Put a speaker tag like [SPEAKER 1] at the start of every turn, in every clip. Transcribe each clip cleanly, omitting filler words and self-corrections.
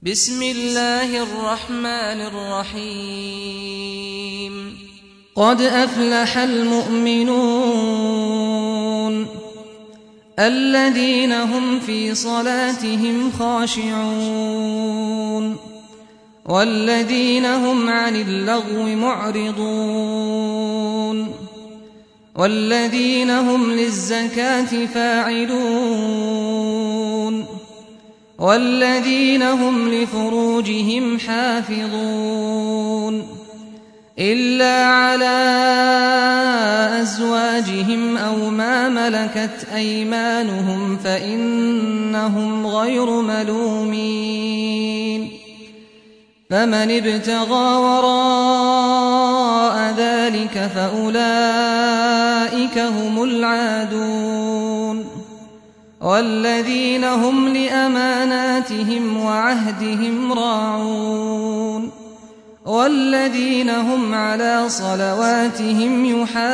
[SPEAKER 1] بسم الله الرحمن الرحيم قد أفلح المؤمنون الذين هم في صلاتهم خاشعون والذين هم عن اللغو معرضون والذين هم للزكاة فاعلون والذين هم لفروجهم حافظون إلا على أزواجهم أو ما ملكت أيمانهم فإنهم غير ملومين فمن ابتغى وراء ذلك فأولئك هم العادون والذين هم لأماناتهم وعهدهم راعون والذين هم على صلواتهم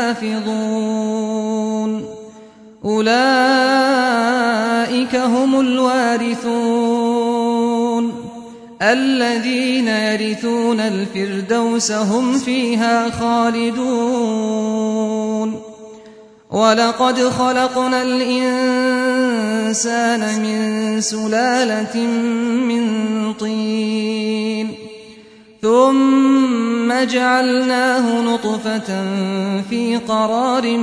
[SPEAKER 1] يحافظون أولئك هم الوارثون الذين يرثون الفردوس هم فيها خالدون ولقد خلقنا الإنسان من سلالة من طين ثم جعلناه نطفة في قرار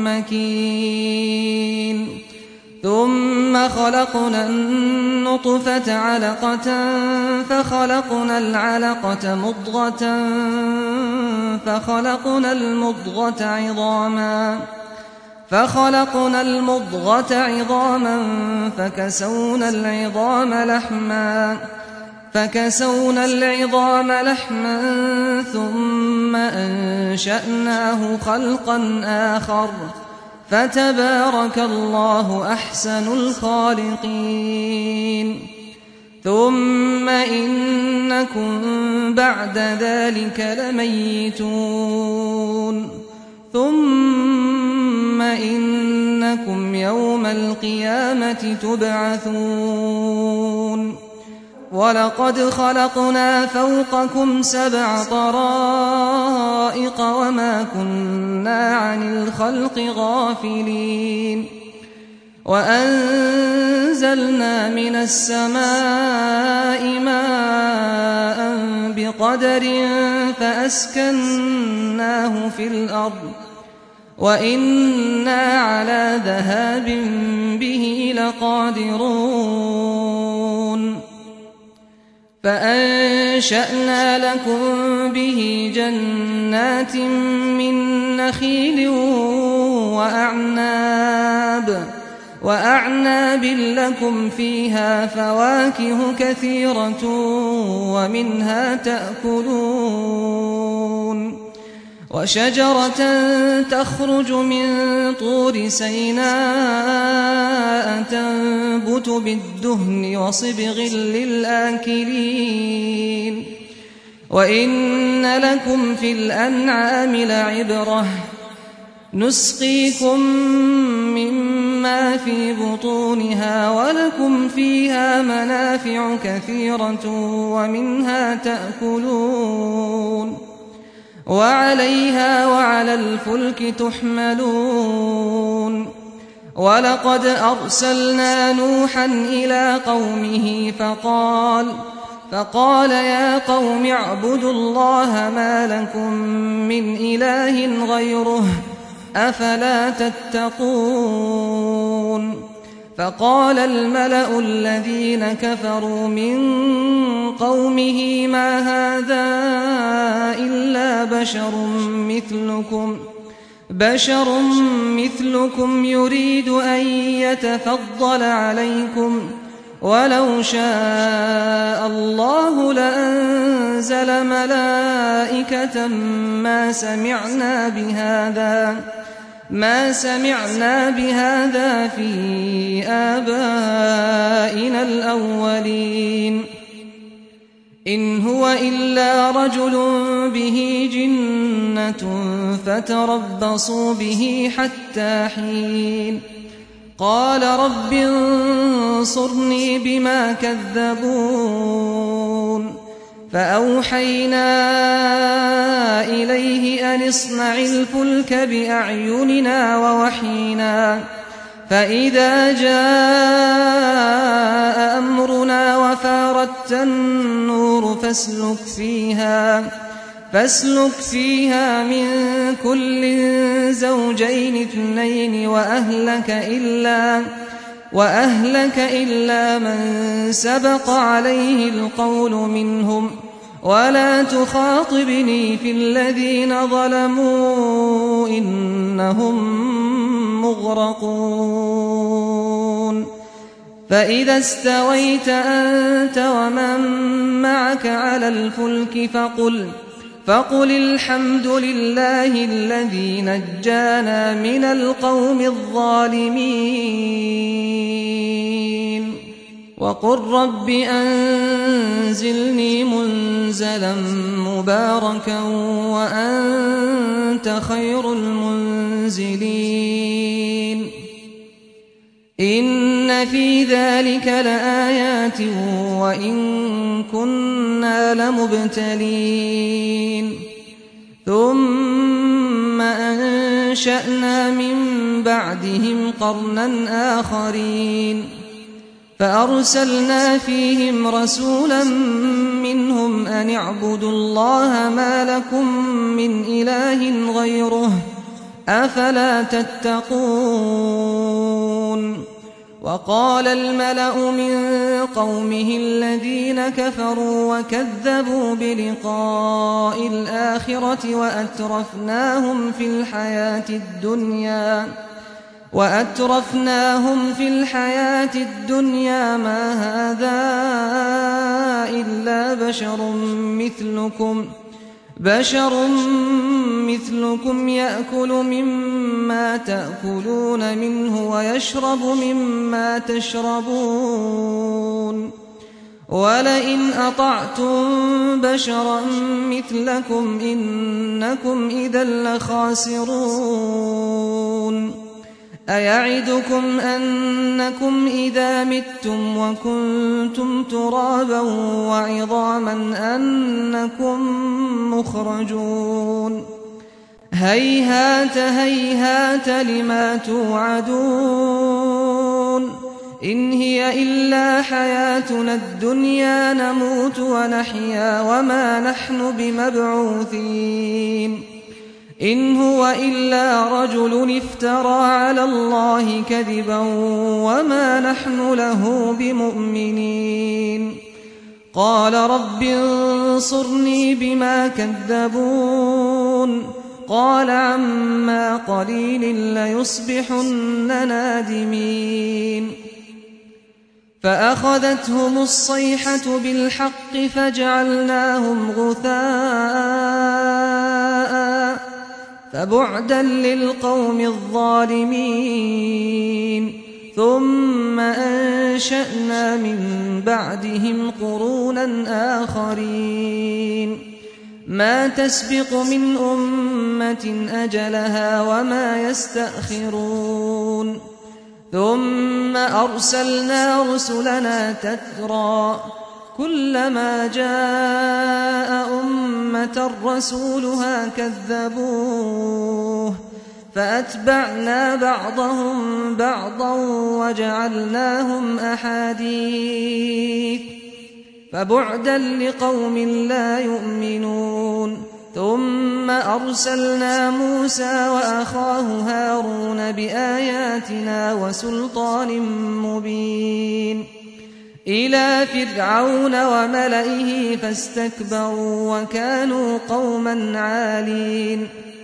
[SPEAKER 1] مكين ثم خلقنا النطفة علقة فخلقنا العلقة مضغة فخلقنا المضغة عظاما فكسونا العظام لحما ثم أنشأناه خلقا آخر فتبارك الله أحسن الخالقين ثم إنكم بعد ذلك لميتون ثم إنكم يوم القيامة تبعثون ولقد خلقنا فوقكم 7 طرائق وما كنا عن الخلق غافلين وأنزلنا من السماء ماء بقدر فأسكناه في الأرض وإنا على ذهاب به لقادرون فأنشأنا لكم به جنات من نخيل وأعناب لكم فيها فواكه كثيرة ومنها تأكلون وشجرة تخرج من طور سيناء تنبت بالدهن وصبغ للآكلين وإن لكم في الأنعام لعبرة نسقيكم مما في بطونها ولكم فيها منافع كثيرة ومنها تأكلون وعليها وعلى الفلك تحملون ولقد أرسلنا نوحا إلى قومه فقال يا قوم اعبدوا الله ما لكم من إله غيره أفلا تتقون فقال الملأ الذين كفروا من قومه ما هذا إلا بشر مثلكم يريد أن يتفضل عليكم ولو شاء الله لأنزل ملائكة ما سمعنا بهذا في آبائنا الأولين إن هو إلا رجل به جنة فتربصوا به حتى حين قال رب انصرني بما كذبون فأوحينا إليه أن اصنع الفلك بأعيننا ووحينا فإذا جاء أمرنا وفاردت النور فاسلك فيها من كل زوجين اثنين وأهلك إلا من سبق عليه القول منهم ولا تخاطبني في الذين ظلموا إنهم مغرقون فإذا استويت أنت ومن معك على الفلك فقل الحمد لله الذي نجانا من القوم الظالمين وقل رب أنزلني منزلا مباركا وأنت خير المنزلين إن في ذلك لآيات وإن كنا لمبتلين ثم أنشأنا من بعدهم قرنا آخرين فأرسلنا فيهم رسولا منهم أن اعبدوا الله ما لكم من إله غيره أفلا تتقون وقال الملأ من قومه الذين كفروا وكذبوا بلقاء الآخرة وأترفناهم في الحياة الدنيا ما هذا إلا بشر مثلكم يأكل مما تأكلون منه ويشرب مما تشربون ولئن أطعتم بشرا مثلكم إنكم إذا لخاسرون أيعدكم أنكم إذا متم وكنتم ترابا وعظاما أنكم مخرجون هيهات هيهات لما توعدون إن هي إلا حياتنا الدنيا نموت ونحيا وما نحن بمبعوثين إن هو إلا رجل افترى على الله كذبا وما نحن له بمؤمنين قال رب انصرني بما كذبون قال عما قليل ليصبحن نادمين فأخذتهم الصيحة بالحق فجعلناهم غثاء فبعدا للقوم الظالمين ثم أنشأنا من بعدهم قرونا آخرين ما تسبق من أمة أجلها وما يستأخرون ثم أرسلنا رسلنا تترى كلما جاء أمة رسولها كذبوه فأتبعنا بعضهم بعضا وجعلناهم أحاديث فبعدا لقوم لا يؤمنون ثم أرسلنا موسى وأخاه هارون بآياتنا وسلطان مبين إلى فرعون وملئه فاستكبروا وكانوا قوما عالين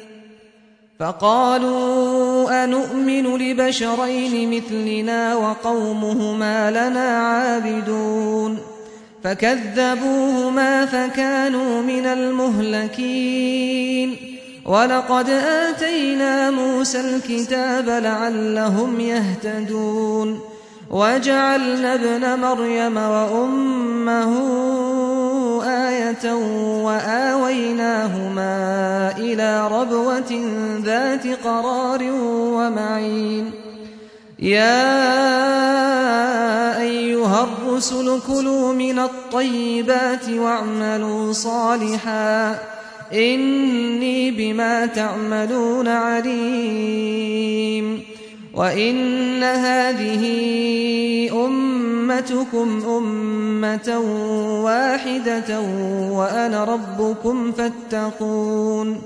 [SPEAKER 1] فقالوا أنؤمن لبشرين مثلنا وقومهما لنا عابدون فكذبوهما فكانوا من المهلكين ولقد آتينا موسى الكتاب لعلهم يهتدون وجعلنا ابن مريم وأمه آية وآويناهما إلى ربوة ذات قرار ومعين يا أيها الرسل كلوا من الطيبات الطيبات واعملوا صالحا إني بما تعملون عليم وإن هذه أمتكم أمة واحدة وأنا ربكم فاتقون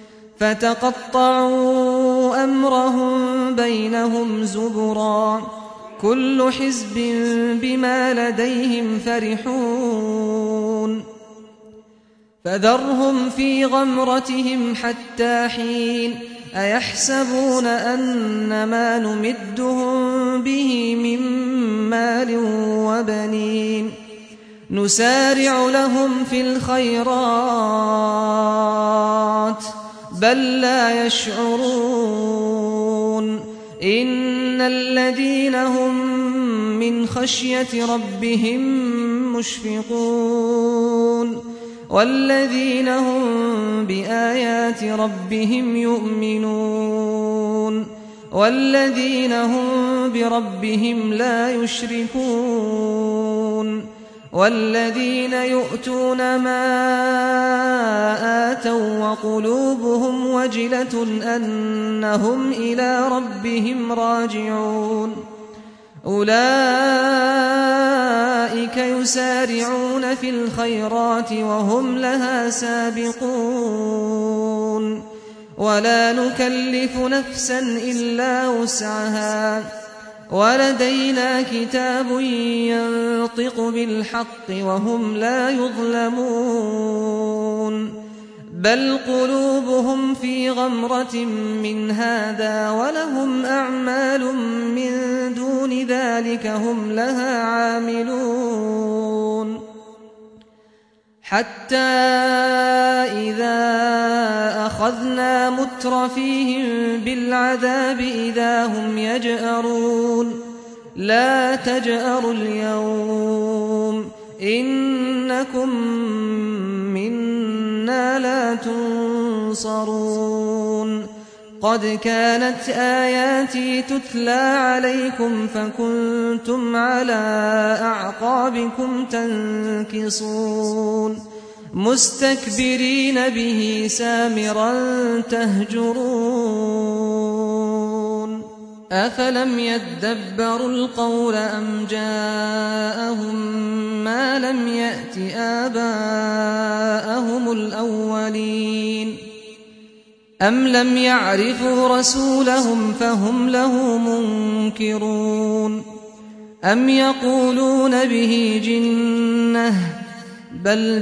[SPEAKER 1] فتقطعوا أمرهم بينهم زبرا كل حزب بما لديهم فرحون فذرهم في غمرتهم حتى حين أيحسبون أن ما نمدهم به من مال وبنين نسارع لهم في الخيرات بل لا يشعرون إن الذين هم من خشية ربهم مشفقون والذين هم بآيات ربهم يؤمنون والذين هم بربهم لا يشركون والذين يؤتون ما آتوا وقلوبهم وجلة أنهم إلى ربهم راجعون أولئك يسارعون في الخيرات وهم لها سابقون ولا نكلف نفسا إلا وسعها ولدينا كتاب ينطق بالحق وهم لا يظلمون بل قلوبهم في غمرة من هذا ولهم أعمال من دون ذلك هم لها عاملون حتى إذا أخذنا مترفيهم بالعذاب إذا هم يجأرون لا تجأروا اليوم إنكم منا لا تنصرون قد كانت آياتي تتلى عليكم فكنتم على أعقابكم تنكصون مستكبرين به سامرا تهجرون أفلم يدبروا القول أم جاءهم ما لم يأت آباءهم الأولين أم لم يعرفوا رسولهم فهم له منكرون أم يقولون به جنة بل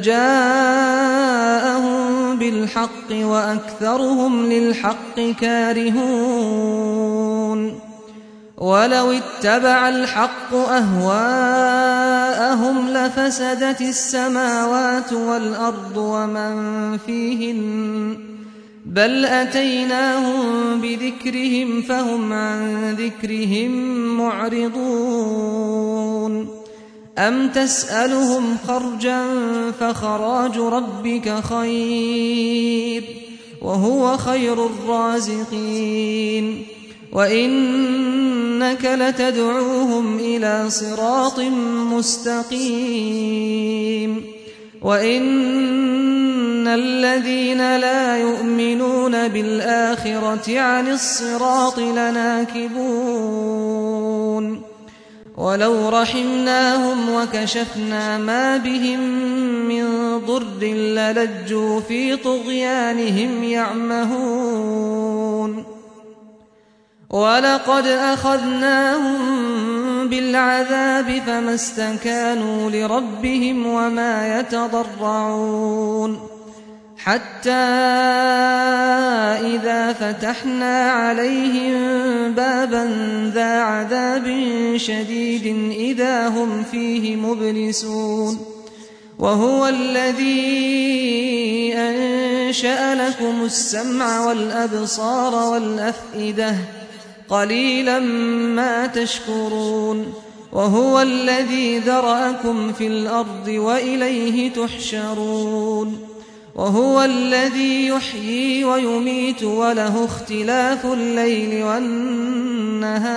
[SPEAKER 1] جاءهم بالحق وأكثرهم للحق كارهون ولو اتبع الحق أهواءهم لفسدت السماوات والأرض ومن فيهن بل أتيناهم بذكرهم فهم عن ذكرهم معرضون أم تسألهم خرجا فخراج ربك خير وهو خير الرازقين وإنك لتدعوهم إلى صراط مستقيم وإن الذين لا يؤمنون بالآخرة عن الصراط لناكبون ولو رحمناهم وكشفنا ما بهم من ضر للجوا في طغيانهم يعمهون ولقد أخذناهم بالعذاب فما استكانوا لربهم وما يتضرعون حتى إذا فتحنا عليهم بابا ذا عذاب شديد إذا هم فيه مبلسون وهو الذي أنشأ لكم السمع والأبصار والأفئدة قليلا ما تشكرون وهو الذي ذرأكم في الأرض وإليه تحشرون وهو الذي يحيي ويميت وله اختلاف الليل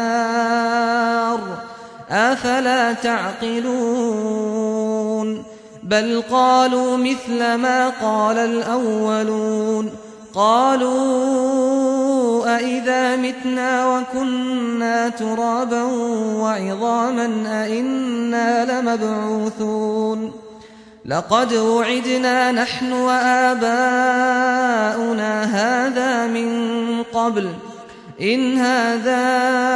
[SPEAKER 1] والنهار أفلا تعقلون بل قالوا مثل ما قال الأولون قالوا أئذا متنا وكنا ترابا وعظاما أئنا لمبعوثون لقد وعدنا نحن وآباؤنا هذا من قبل إن هذا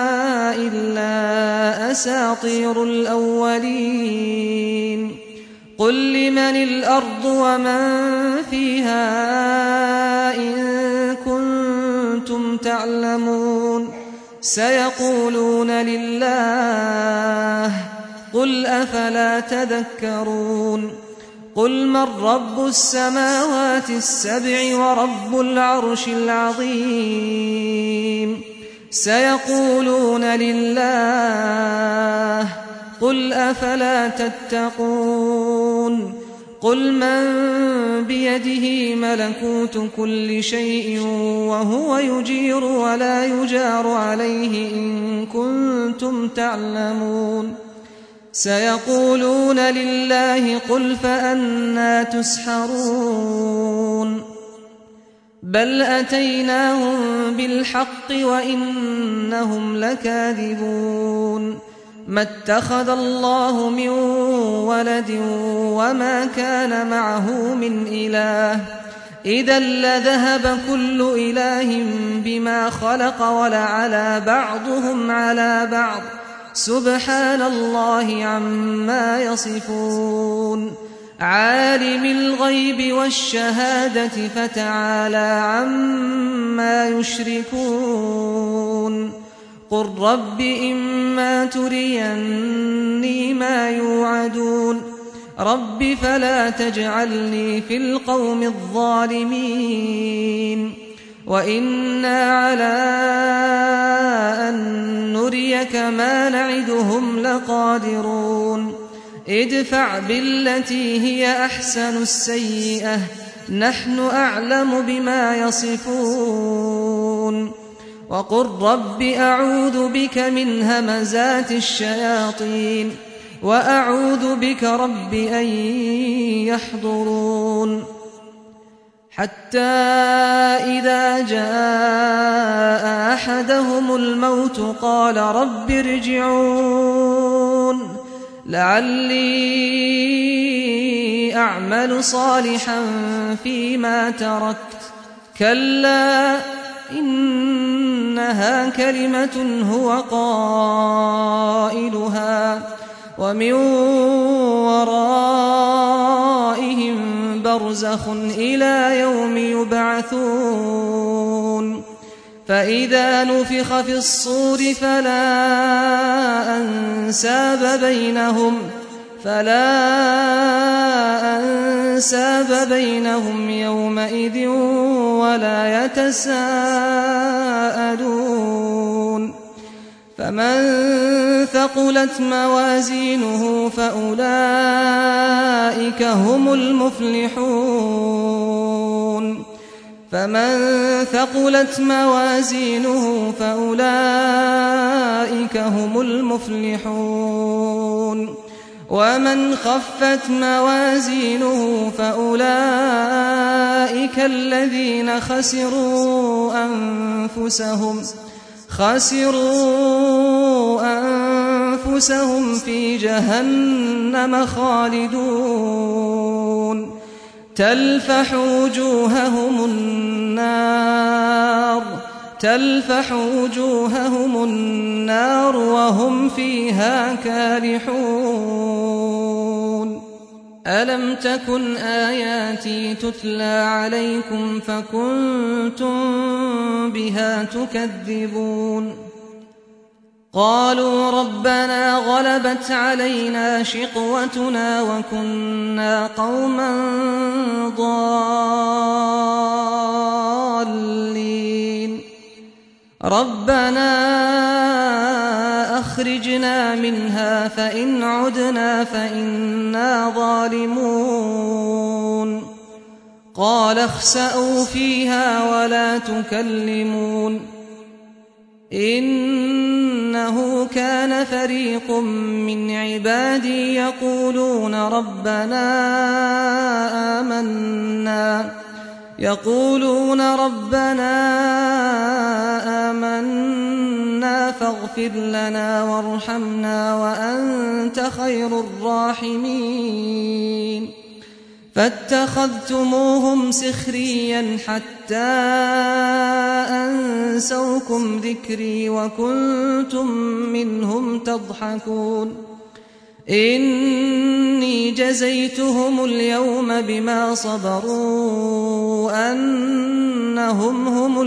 [SPEAKER 1] إلا أساطير الأولين قل لمن الأرض ومن فيها إن كنتم تعلمون سيقولون لله قل أفلا تذكرون قل من رب السماوات السبع ورب العرش العظيم سيقولون لله قل أفلا تتقون قل من بيده ملكوت كل شيء وهو يجير ولا يجار عليه إن كنتم تعلمون سيقولون لله قل فأنى تسحرون بل أتيناهم بالحق وإنهم لكاذبون ما اتخذ الله من ولد وما كان معه من إله إذا لذهب كل إله بما خلق ولعلى بعضهم على بعض سبحان الله عما يصفون عالم الغيب والشهادة فتعالى عما يشركون قل رب إما تريني ما يوعدون رب فلا تجعلني في القوم الظالمين وإنا على أن نريك ما نعدهم لقادرون ادفع بالتي هي أحسن السيئة نحن أعلم بما يصفون وقل رب أعوذ بك من همزات الشياطين وأعوذ بك رب أن يحضرون حتى إذا جاء أحدهم الموت قال رب ارجعون لعلي أعمل صالحا فيما تركت كلا إنها كلمة هو قائلها ومن ورائهم برزخ إلى يوم يبعثون فإذا نفخ في الصور فلا أنساب بينهم يومئذ ولا يتساءلون فمن ثقلت موازينه فأولئك هم المفلحون فمن ثقلت موازينه فأولئك هم المفلحون ومن خفت موازينه فأولئك الذين خسروا أنفسهم في جهنم خالدون تلفح وجوههم النار وهم فيها كالحون ألم تكن آياتي تتلى عليكم فكنتم بها تكذبون قالوا ربنا غلبت علينا شقوتنا وكنا قوما ضالين ربنا أخرجنا منها فإن عدنا فإنا ظالمون قال اخسأوا فيها ولا تكلمون إنه كان فريق من عبادي يقولون ربنا آمنا فاغفر لنا وارحمنا وأنت خير الراحمين فاتخذتموهم سخريا حتى أنسوكم ذكري وكنتم منهم تضحكون إني جزيتهم اليوم بما صبروا أنهم هم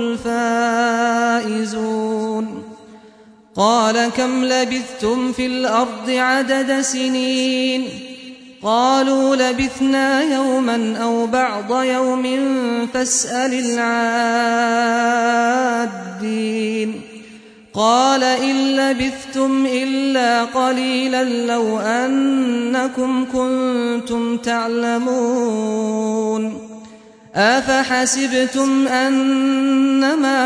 [SPEAKER 1] الفائزون قال كم لبثتم في الأرض عدد سنين قالوا لبثنا يوما أو بعض يوم فاسأل العادين قال إن لبثتم إلا قليلا لو أنكم كنتم تعلمون أفحسبتم أنما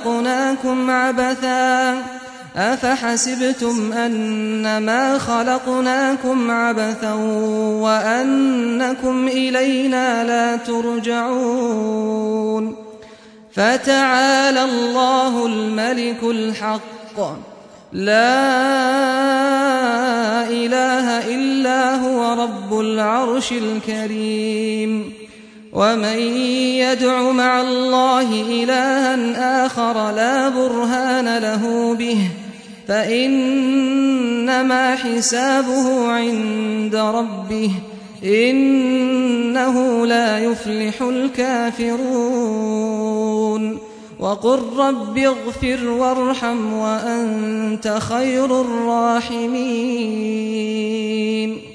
[SPEAKER 1] خلقناكم عبثا وأنكم إلينا لا ترجعون فتعالى الله الملك الحق لا إله إلا هو رب العرش الكريم ومن يدع مع الله إلها آخر لا برهان له به فإنما حسابه عند ربه إنه لا يفلح الكافرون وقل رب اغفر وارحم وأنت خير الراحمين